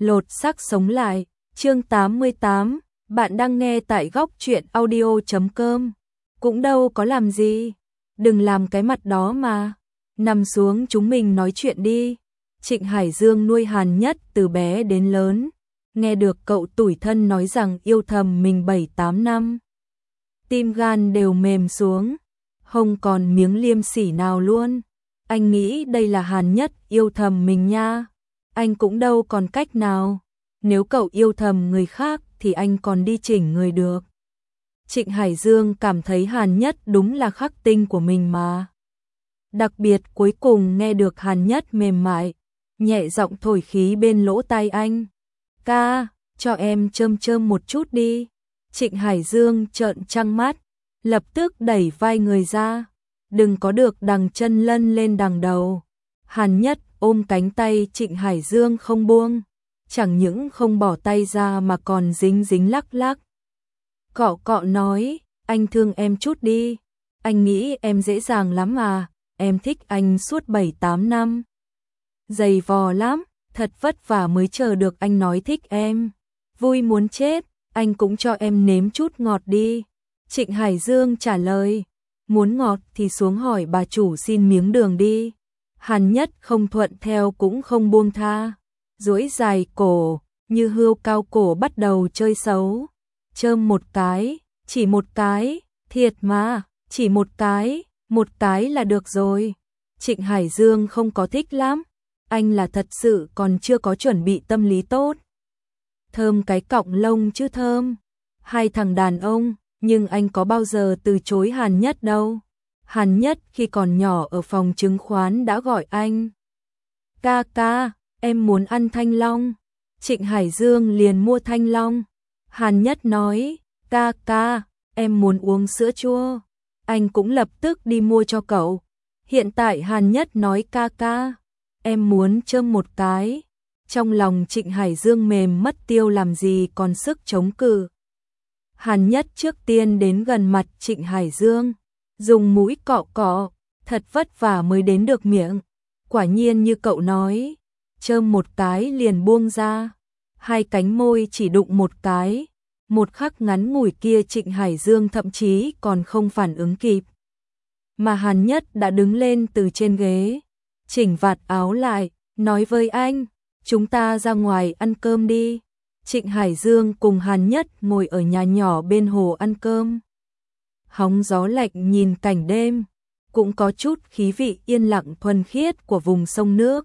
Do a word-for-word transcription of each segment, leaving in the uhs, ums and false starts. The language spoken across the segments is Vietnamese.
lột xác sống lại, chương tám mươi tám, bạn đang nghe tại góc truyện audio chấm com. Cũng đâu có làm gì, đừng làm cái mặt đó mà, nằm xuống chúng mình nói chuyện đi. Trịnh Hải Dương nuôi Hàn Nhất từ bé đến lớn, nghe được cậu tủi thân nói rằng yêu thầm mình bảy tám năm. Tim gan đều mềm xuống, không còn miếng liêm sỉ nào luôn. Anh nghĩ đây là Hàn Nhất yêu thầm mình nha. Anh cũng đâu còn cách nào. Nếu cậu yêu thầm người khác thì anh còn đi chỉnh người được. Trịnh Hải Dương cảm thấy Hàn Nhất đúng là khắc tinh của mình mà. Đặc biệt cuối cùng nghe được Hàn Nhất mềm mại, nhẹ giọng thổi khí bên lỗ tai anh. Ca, cho em chơm chơm một chút đi. Trịnh Hải Dương trợn trăng mắt, lập tức đẩy vai người ra. Đừng có được đằng chân lân lên đằng đầu. Hàn Nhất ôm cánh tay Trịnh Hải Dương không buông, chẳng những không bỏ tay ra mà còn dính dính lắc lắc. Cọ cọ nói, anh thương em chút đi, anh nghĩ em dễ dàng lắm mà, em thích anh suốt bảy tám năm. Dày vò lắm, thật vất vả mới chờ được anh nói thích em. Vui muốn chết, anh cũng cho em nếm chút ngọt đi. Trịnh Hải Dương trả lời, muốn ngọt thì xuống hỏi bà chủ xin miếng đường đi. Hàn Nhất không thuận theo cũng không buông tha, duỗi dài cổ, như hươu cao cổ bắt đầu chơi xấu. Chơm một cái, chỉ một cái, thiệt mà, chỉ một cái, một cái là được rồi. Trịnh Hải Dương không có thích lắm, anh là thật sự còn chưa có chuẩn bị tâm lý tốt. Thơm cái cọng lông chứ thơm, hai thằng đàn ông, nhưng anh có bao giờ từ chối Hàn Nhất đâu. Hàn Nhất khi còn nhỏ ở phòng chứng khoán đã gọi anh. Ca ca, em muốn ăn thanh long. Trịnh Hải Dương liền mua thanh long. Hàn Nhất nói, ca ca, em muốn uống sữa chua. Anh cũng lập tức đi mua cho cậu. Hiện tại Hàn Nhất nói ca ca, em muốn chơm một cái. Trong lòng Trịnh Hải Dương mềm mất tiêu làm gì còn sức chống cự. Hàn Nhất trước tiên đến gần mặt Trịnh Hải Dương, dùng mũi cọ cọ, thật vất vả mới đến được miệng. Quả nhiên như cậu nói, chơm một cái liền buông ra, hai cánh môi chỉ đụng một cái. Một khắc ngắn ngủi kia Trịnh Hải Dương thậm chí còn không phản ứng kịp. Mà Hàn Nhất đã đứng lên từ trên ghế, chỉnh vạt áo lại, nói với anh, chúng ta ra ngoài ăn cơm đi. Trịnh Hải Dương cùng Hàn Nhất ngồi ở nhà nhỏ bên hồ ăn cơm. Hóng gió lạnh nhìn cảnh đêm, cũng có chút khí vị yên lặng thuần khiết của vùng sông nước.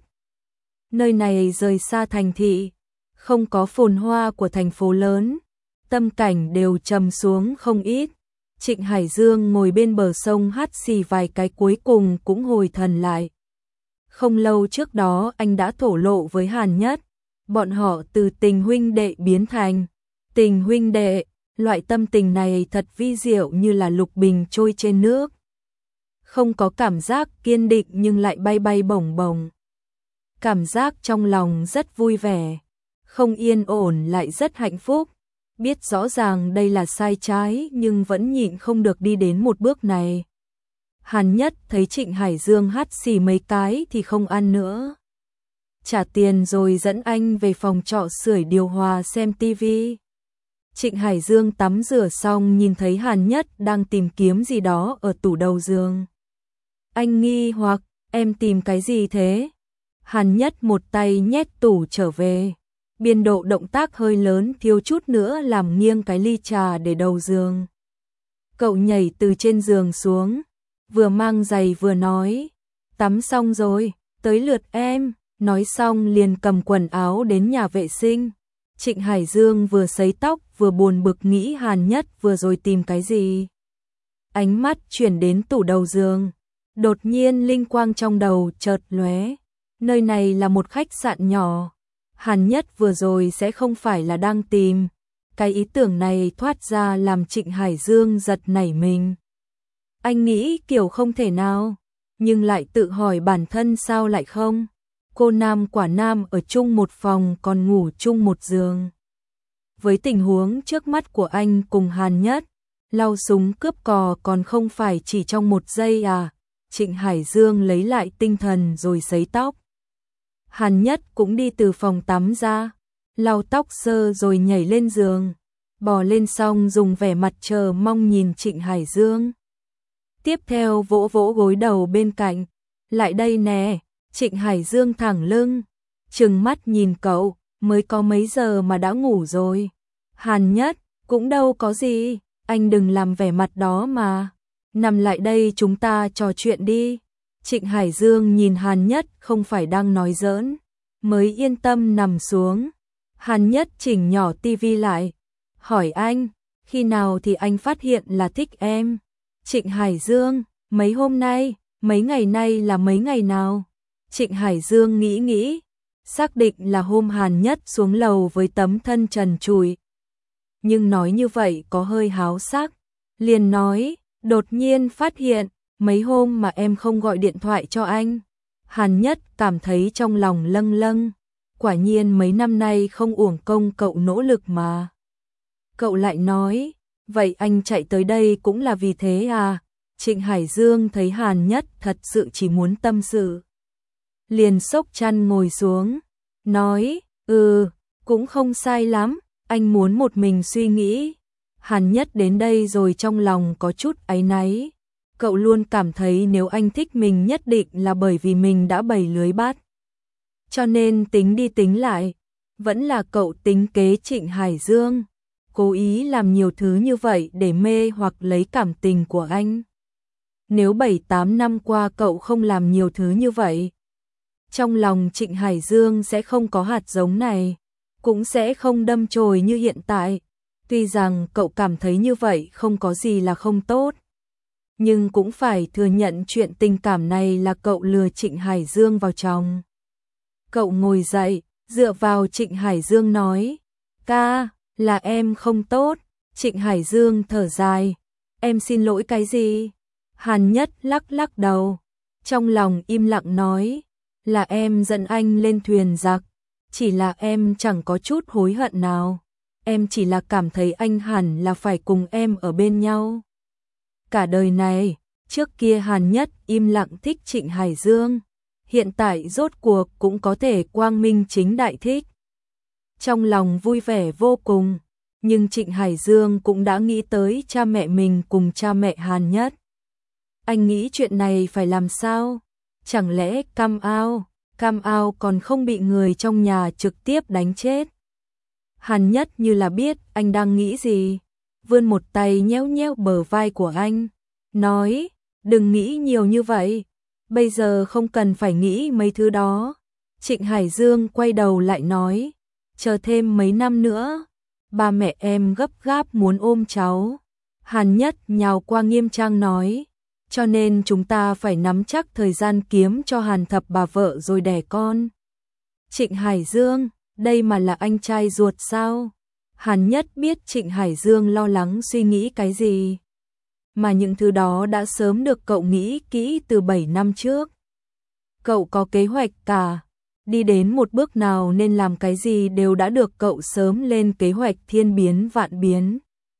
Nơi này rời xa thành thị, không có phồn hoa của thành phố lớn, tâm cảnh đều trầm xuống không ít. Trịnh Hải Dương ngồi bên bờ sông hắt xì vài cái cuối cùng cũng hồi thần lại. Không lâu trước đó anh đã thổ lộ với Hàn Nhất, bọn họ từ tình huynh đệ biến thành tình huynh đệ. Loại tâm tình này thật vi diệu như là lục bình trôi trên nước. Không có cảm giác kiên định nhưng lại bay bay bổng bổng. Cảm giác trong lòng rất vui vẻ, không yên ổn lại rất hạnh phúc. Biết rõ ràng đây là sai trái nhưng vẫn nhịn không được đi đến một bước này. Hàn Nhất thấy Trịnh Hải Dương hắt xì mấy cái thì không ăn nữa. Trả tiền rồi dẫn anh về phòng trọ sưởi điều hòa xem tivi. Trịnh Hải Dương tắm rửa xong nhìn thấy Hàn Nhất đang tìm kiếm gì đó ở tủ đầu giường. Anh nghi hoặc, em tìm cái gì thế? Hàn Nhất một tay nhét tủ trở về. Biên độ động tác hơi lớn thiếu chút nữa làm nghiêng cái ly trà để đầu giường. Cậu nhảy từ trên giường xuống, vừa mang giày vừa nói, tắm xong rồi, tới lượt em. Nói xong liền cầm quần áo đến nhà vệ sinh. Trịnh Hải Dương vừa sấy tóc vừa buồn bực nghĩ Hàn Nhất vừa rồi tìm cái gì. Ánh mắt chuyển đến tủ đầu giường, đột nhiên linh quang trong đầu chợt lóe. Nơi này là một khách sạn nhỏ, Hàn Nhất vừa rồi sẽ không phải là đang tìm. Cái ý tưởng này thoát ra làm Trịnh Hải Dương giật nảy mình. Anh nghĩ kiểu không thể nào, nhưng lại tự hỏi bản thân sao lại không. Cô nam quả nam ở chung một phòng còn ngủ chung một giường. Với tình huống trước mắt của anh cùng Hàn Nhất, lau súng cướp cò còn không phải chỉ trong một giây à. Trịnh Hải Dương lấy lại tinh thần rồi sấy tóc. Hàn Nhất cũng đi từ phòng tắm ra, lau tóc sơ rồi nhảy lên giường, bò lên xong dùng vẻ mặt chờ mong nhìn Trịnh Hải Dương. Tiếp theo vỗ vỗ gối đầu bên cạnh, lại đây nè. Trịnh Hải Dương thẳng lưng, trừng mắt nhìn cậu, mới có mấy giờ mà đã ngủ rồi. Hàn Nhất, cũng đâu có gì, anh đừng làm vẻ mặt đó mà. Nằm lại đây chúng ta trò chuyện đi. Trịnh Hải Dương nhìn Hàn Nhất không phải đang nói giỡn, mới yên tâm nằm xuống. Hàn Nhất chỉnh nhỏ tivi lại, hỏi anh, khi nào thì anh phát hiện là thích em? Trịnh Hải Dương, mấy hôm nay, mấy ngày nay là mấy ngày nào? Trịnh Hải Dương nghĩ nghĩ, xác định là hôm Hàn Nhất xuống lầu với tấm thân trần trụi. Nhưng nói như vậy có hơi háo sắc, liền nói, đột nhiên phát hiện, mấy hôm mà em không gọi điện thoại cho anh. Hàn Nhất cảm thấy trong lòng lâng lâng, quả nhiên mấy năm nay không uổng công cậu nỗ lực mà. Cậu lại nói, vậy anh chạy tới đây cũng là vì thế à? Trịnh Hải Dương thấy Hàn Nhất thật sự chỉ muốn tâm sự, liền xốc chăn ngồi xuống, nói, ừ, cũng không sai lắm, anh muốn một mình suy nghĩ. Hàn Nhất đến đây rồi trong lòng có chút áy náy, cậu luôn cảm thấy nếu anh thích mình nhất định là bởi vì mình đã bày lưới bắt. Cho nên tính đi tính lại, vẫn là cậu tính kế Trịnh Hải Dương, cố ý làm nhiều thứ như vậy để mê hoặc lấy cảm tình của anh. Nếu bảy tám năm qua cậu không làm nhiều thứ như vậy, trong lòng Trịnh Hải Dương sẽ không có hạt giống này, cũng sẽ không đâm chồi như hiện tại. Tuy rằng cậu cảm thấy như vậy không có gì là không tốt, nhưng cũng phải thừa nhận chuyện tình cảm này là cậu lừa Trịnh Hải Dương vào trong. Cậu ngồi dậy, dựa vào Trịnh Hải Dương nói, ca, là em không tốt. Trịnh Hải Dương thở dài, em xin lỗi cái gì? Hàn Nhất lắc lắc đầu, trong lòng im lặng nói, là em dẫn anh lên thuyền giặc, chỉ là em chẳng có chút hối hận nào, em chỉ là cảm thấy anh hẳn là phải cùng em ở bên nhau cả đời này. Trước kia Hàn Nhất im lặng thích Trịnh Hải Dương, hiện tại rốt cuộc cũng có thể quang minh chính đại thích. Trong lòng vui vẻ vô cùng, nhưng Trịnh Hải Dương cũng đã nghĩ tới cha mẹ mình cùng cha mẹ Hàn Nhất. Anh nghĩ chuyện này phải làm sao? Chẳng lẽ Cam Ao, Cam Ao còn không bị người trong nhà trực tiếp đánh chết? Hàn Nhất như là biết anh đang nghĩ gì, vươn một tay nhéo nhéo bờ vai của anh, nói, đừng nghĩ nhiều như vậy, bây giờ không cần phải nghĩ mấy thứ đó. Trịnh Hải Dương quay đầu lại nói, chờ thêm mấy năm nữa, ba mẹ em gấp gáp muốn ôm cháu. Hàn Nhất nhào qua nghiêm trang nói, cho nên chúng ta phải nắm chắc thời gian kiếm cho Hàn Thập bà vợ rồi đẻ con. Trịnh Hải Dương, đây mà là anh trai ruột sao? Hàn Nhất biết Trịnh Hải Dương lo lắng suy nghĩ cái gì, mà những thứ đó đã sớm được cậu nghĩ kỹ từ bảy năm trước. Cậu có kế hoạch cả, đi đến một bước nào nên làm cái gì đều đã được cậu sớm lên kế hoạch thiên biến vạn biến.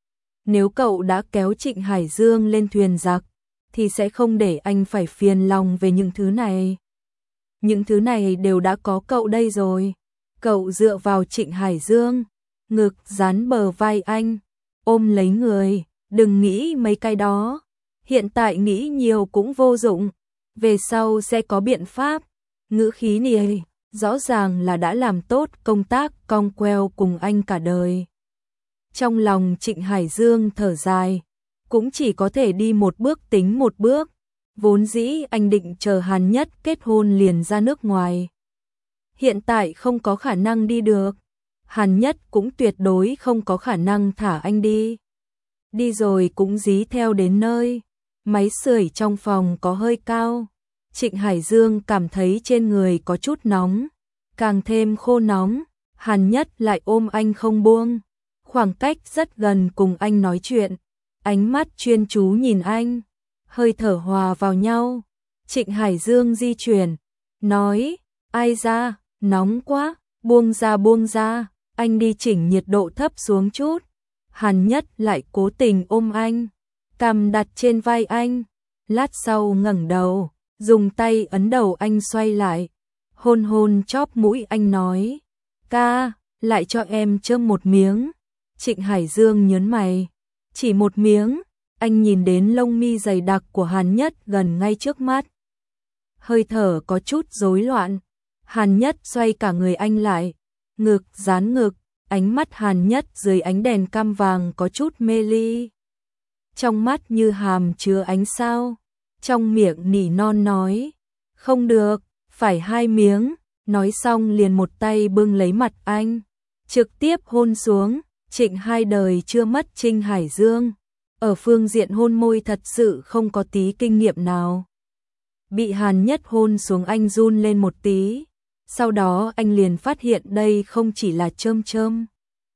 Nếu cậu đã kéo Trịnh Hải Dương lên thuyền giặc, thì sẽ không để anh phải phiền lòng về những thứ này. Những thứ này đều đã có cậu đây rồi. Cậu dựa vào Trịnh Hải Dương, ngực dán bờ vai anh, ôm lấy người, đừng nghĩ mấy cái đó. Hiện tại nghĩ nhiều cũng vô dụng, về sau sẽ có biện pháp. Ngữ khí này rõ ràng là đã làm tốt công tác cong queo cùng anh cả đời. Trong lòng Trịnh Hải Dương thở dài, cũng chỉ có thể đi một bước tính một bước. Vốn dĩ anh định chờ Hàn Nhất kết hôn liền ra nước ngoài, hiện tại không có khả năng đi được. Hàn Nhất cũng tuyệt đối không có khả năng thả anh đi. Đi rồi cũng dí theo đến nơi. Máy sưởi trong phòng có hơi cao, Trịnh Hải Dương cảm thấy trên người có chút nóng, càng thêm khô nóng. Hàn Nhất lại ôm anh không buông, khoảng cách rất gần cùng anh nói chuyện, ánh mắt chuyên chú nhìn anh, hơi thở hòa vào nhau. Trịnh Hải Dương di chuyển, nói, ai ra, nóng quá, buông ra buông ra, anh đi chỉnh nhiệt độ thấp xuống chút. Hàn Nhất lại cố tình ôm anh, cằm đặt trên vai anh, lát sau ngẩng đầu, dùng tay ấn đầu anh xoay lại, hôn hôn chóp mũi anh nói, ca, lại cho em châm một miếng. Trịnh Hải Dương nhớn mày, chỉ một miếng. Anh nhìn đến lông mi dày đặc của Hàn Nhất gần ngay trước mắt. Hơi thở có chút rối loạn. Hàn Nhất xoay cả người anh lại, ngực dán ngực, ánh mắt Hàn Nhất dưới ánh đèn cam vàng có chút mê ly. Trong mắt như hàm chứa ánh sao, trong miệng nỉ non nói, không được, phải hai miếng, nói xong liền một tay bưng lấy mặt anh, trực tiếp hôn xuống. Trịnh hai đời chưa mất Trịnh Hải Dương, ở phương diện hôn môi thật sự không có tí kinh nghiệm nào. Bị Hàn Nhất hôn xuống anh run lên một tí, sau đó anh liền phát hiện đây không chỉ là chơm chơm,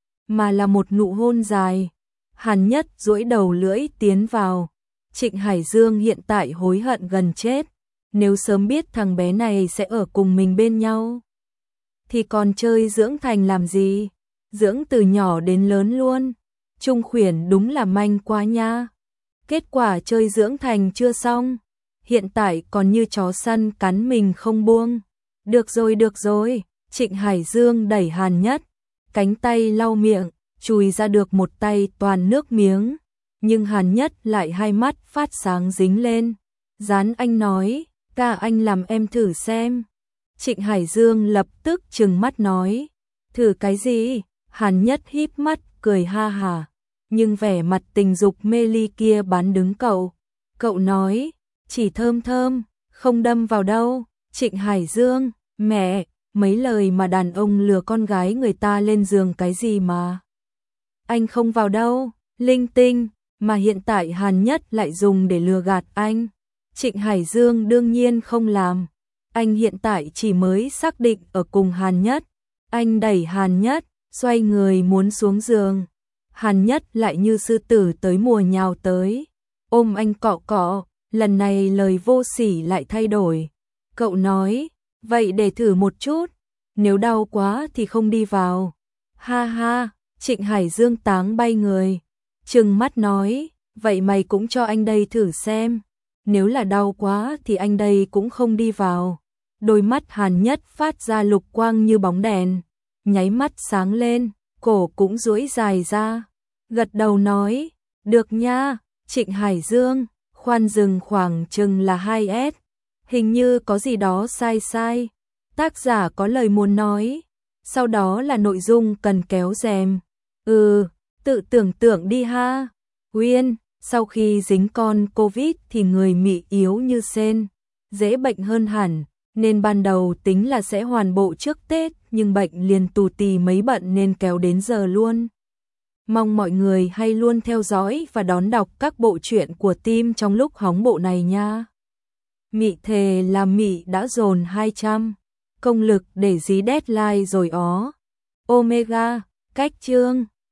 mà là một nụ hôn dài. Hàn Nhất duỗi đầu lưỡi tiến vào. Trịnh Hải Dương hiện tại hối hận gần chết, nếu sớm biết thằng bé này sẽ ở cùng mình bên nhau, thì còn chơi dưỡng thành làm gì, dưỡng từ nhỏ đến lớn luôn. Trung Khuyển đúng là manh quá nha. Kết quả chơi dưỡng thành chưa xong, hiện tại còn như chó săn cắn mình không buông. Được rồi được rồi, Trịnh Hải Dương đẩy Hàn Nhất, cánh tay lau miệng, chùi ra được một tay toàn nước miếng. Nhưng Hàn Nhất lại hai mắt phát sáng dính lên. Dán anh nói, ca anh làm em thử xem. Trịnh Hải Dương lập tức trừng mắt nói, thử cái gì? Hàn Nhất híp mắt cười ha hà, nhưng vẻ mặt tình dục mê ly kia bán đứng cậu. Cậu nói, chỉ thơm thơm, không đâm vào đâu. Trịnh Hải Dương, mẹ, mấy lời mà đàn ông lừa con gái người ta lên giường cái gì mà anh không vào đâu, linh tinh, mà hiện tại Hàn Nhất lại dùng để lừa gạt anh. Trịnh Hải Dương đương nhiên không làm, anh hiện tại chỉ mới xác định ở cùng Hàn Nhất. Anh đẩy Hàn Nhất, xoay người muốn xuống giường. Hàn Nhất lại như sư tử tới mùa nhào tới, ôm anh cọ cọ, lần này lời vô sỉ lại thay đổi. Cậu nói, vậy để thử một chút, nếu đau quá thì không đi vào. Ha ha, Trịnh Hải Dương táng bay người, trừng mắt nói, vậy mày cũng cho anh đây thử xem, nếu là đau quá thì anh đây cũng không đi vào. Đôi mắt Hàn Nhất phát ra lục quang như bóng đèn, nháy mắt sáng lên, cổ cũng duỗi dài ra, gật đầu nói, được nha. Trịnh Hải Dương, khoan dừng khoảng chừng là hai S, hình như có gì đó sai sai. Tác giả có lời muốn nói, sau đó là nội dung cần kéo rèm. Ừ, tự tưởng tượng đi ha. Uyên, sau khi dính con Covid thì người mị yếu như sên, dễ bệnh hơn hẳn, nên ban đầu tính là sẽ hoàn bộ trước Tết, nhưng bệnh liền tù tì mấy bận nên kéo đến giờ luôn. Mong mọi người hay luôn theo dõi và đón đọc các bộ truyện của team trong lúc hóng bộ này nha. Mị thề là mị đã dồn hai trăm công lực để dí deadline rồi ó. Omega, cách chương.